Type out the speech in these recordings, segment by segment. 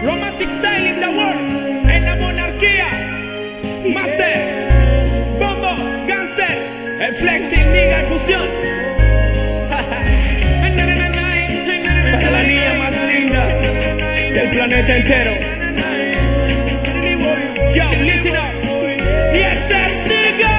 Romantic style in the world, en la monarquía. Master, Bombo, Gangster, el flexing, nigga, en fusión. La niña más linda del planeta entero. Yo, listen up. Yes, yes, nigga.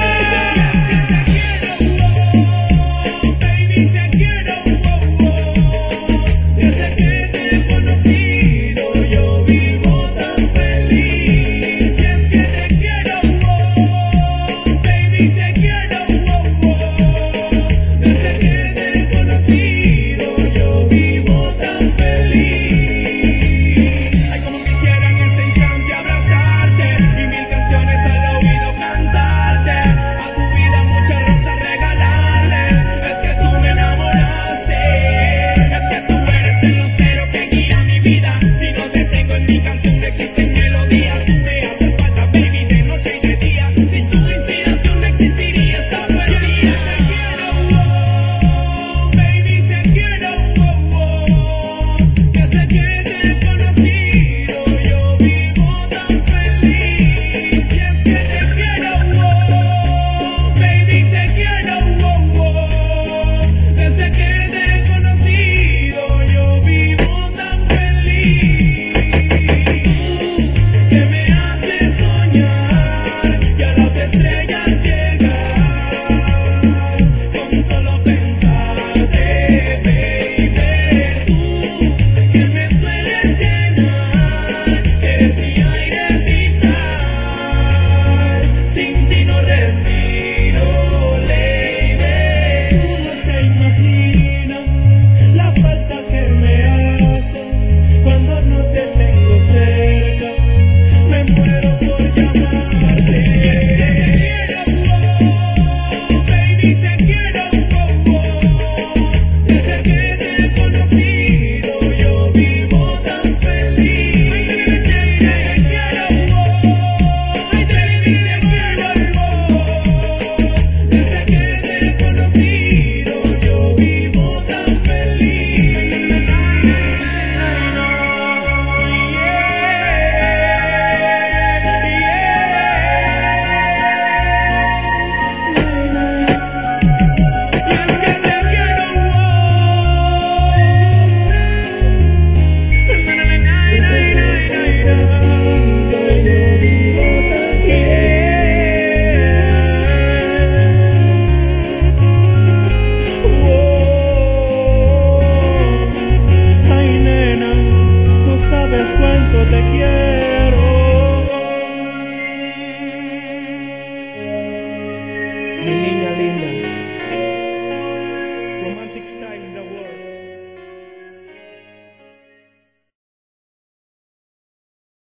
Te quiero, mi niña linda.